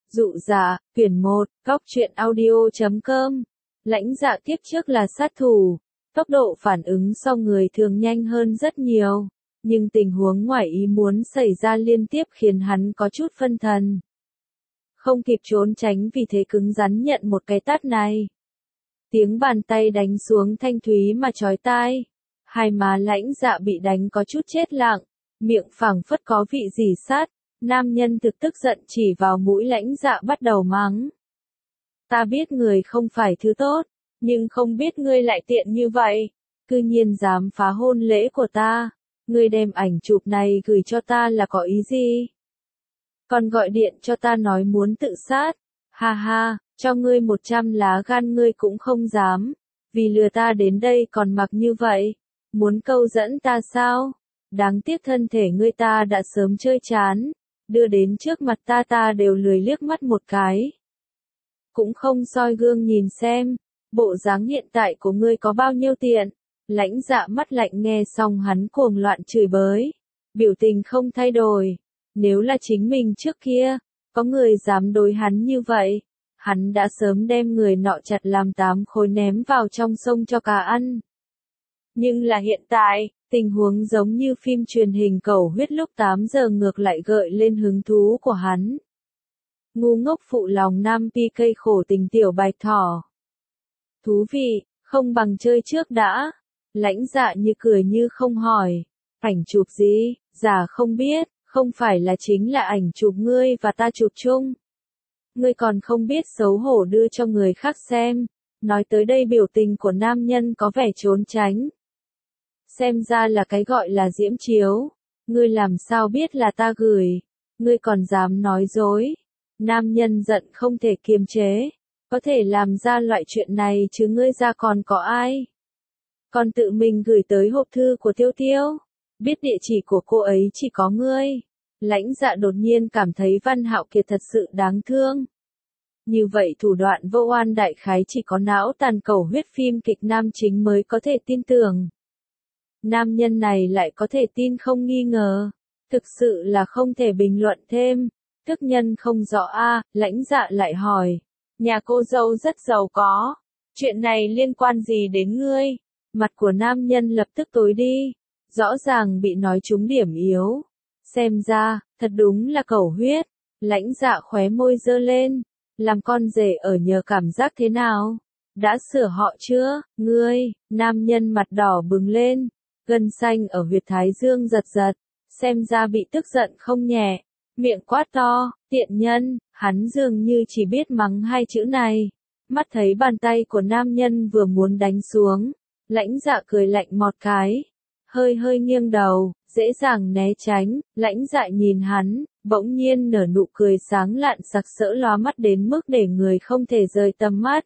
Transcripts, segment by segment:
Dụ dạ, quyển 1, Góc truyện audio.com. Lãnh Dạ kiếp trước là sát thủ, tốc độ phản ứng so người thường nhanh hơn rất nhiều, nhưng tình huống ngoài ý muốn xảy ra liên tiếp khiến hắn có chút phân thần. Không kịp trốn tránh vì thế cứng rắn nhận một cái tát này. Tiếng bàn tay đánh xuống thanh thúy mà chói tai. Hai má Lãnh Dạ bị đánh có chút chết lặng, miệng phảng phất có vị gì sát. Nam nhân thực tức giận chỉ vào mũi Lãnh Dạ bắt đầu mắng. Ta biết người không phải thứ tốt, nhưng không biết ngươi lại tiện như vậy. Cư nhiên dám phá hôn lễ của ta. Ngươi đem ảnh chụp này gửi cho ta là có ý gì? Còn gọi điện cho ta nói muốn tự sát. Ha ha, cho ngươi 100 lá gan ngươi cũng không dám. Vì lừa ta đến đây còn mặc như vậy. Muốn câu dẫn ta sao? Đáng tiếc thân thể ngươi ta đã sớm chơi chán. Đưa đến trước mặt ta đều lười liếc mắt một cái. Cũng không soi gương nhìn xem, bộ dáng hiện tại của ngươi có bao nhiêu tiện. Lãnh Dạ mắt lạnh nghe xong hắn cuồng loạn chửi bới. Biểu tình không thay đổi. Nếu là chính mình trước kia, có người dám đối hắn như vậy, hắn đã sớm đem người nọ chặt làm 8 khối ném vào trong sông cho cá ăn. Nhưng là hiện tại, tình huống giống như phim truyền hình Cầu Huyết lúc 8 giờ ngược lại gợi lên hứng thú của hắn. Ngu ngốc phụ lòng nam pi cây khổ tình tiểu bạch thỏ. Thú vị, không bằng chơi trước đã. Lãnh Dạ như cười như không hỏi. Ảnh chụp gì, giả không biết, không phải là chính là ảnh chụp ngươi và ta chụp chung. Ngươi còn không biết xấu hổ đưa cho người khác xem. Nói tới đây biểu tình của nam nhân có vẻ trốn tránh. Xem ra là cái gọi là diễm chiếu. Ngươi làm sao biết là ta gửi. Ngươi còn dám nói dối. Nam nhân giận không thể kiềm chế. Có thể làm ra loại chuyện này chứ ngươi ra còn có ai. Còn tự mình gửi tới hộp thư của Tiêu Tiêu. Biết địa chỉ của cô ấy chỉ có ngươi. Lãnh Dạ đột nhiên cảm thấy Văn Hạo Kiệt thật sự đáng thương. Như vậy thủ đoạn vô oan đại khái chỉ có não tàn cầu huyết phim kịch nam chính mới có thể tin tưởng. Nam nhân này lại có thể tin không nghi ngờ. Thực sự là không thể bình luận thêm. Tức nhân không rõ Lãnh Dạ lại hỏi. Nhà cô dâu rất giàu có. Chuyện này liên quan gì đến ngươi? Mặt của nam nhân lập tức tối đi. Rõ ràng bị nói trúng điểm yếu. Xem ra, thật đúng là cầu huyết. Lãnh Dạ khóe môi giơ lên. Làm con rể ở nhờ cảm giác thế nào? Đã sửa họ chưa? Ngươi, nam nhân mặt đỏ bừng lên. Gân xanh ở huyệt thái dương giật giật. Xem ra bị tức giận không nhẹ. Miệng quát to, tiện nhân, hắn dường như chỉ biết mắng 2 chữ này. Mắt thấy bàn tay của nam nhân vừa muốn đánh xuống. Lãnh Dạ cười lạnh một cái. Hơi nghiêng đầu, dễ dàng né tránh. Lãnh Dạ nhìn hắn, bỗng nhiên nở nụ cười sáng lạn sặc sỡ lóa mắt đến mức để người không thể rời tầm mắt.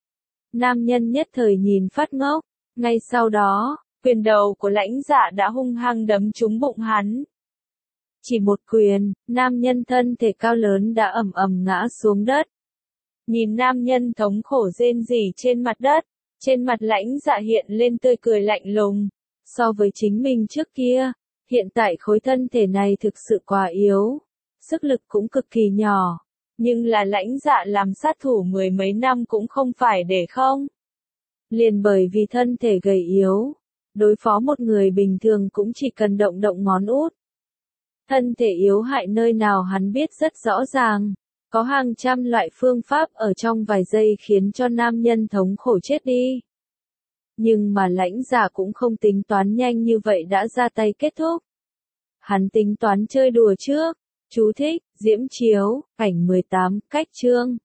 Nam nhân nhất thời nhìn phát ngốc. Ngay sau đó, quyền đầu của Lãnh Dạ đã hung hăng đấm trúng bụng hắn. Chỉ một quyền, nam nhân thân thể cao lớn đã ầm ầm ngã xuống đất. Nhìn nam nhân thống khổ rên rỉ trên mặt đất, trên mặt Lãnh Dạ hiện lên tươi cười lạnh lùng. So với chính mình trước kia, hiện tại khối thân thể này thực sự quá yếu, sức lực cũng cực kỳ nhỏ. Nhưng là Lãnh Dạ làm sát thủ 10 mấy năm cũng không phải để không. Liền bởi vì thân thể gầy yếu, đối phó một người bình thường cũng chỉ cần động động ngón út. Thân thể yếu hại nơi nào hắn biết rất rõ ràng. Có hàng trăm loại phương pháp ở trong vài giây khiến cho nam nhân thống khổ chết đi. Nhưng mà Lãnh Dạ cũng không tính toán nhanh như vậy đã ra tay kết thúc. Hắn tính toán chơi đùa trước. Chú thích, diễm chiếu, ảnh 18, cách chương.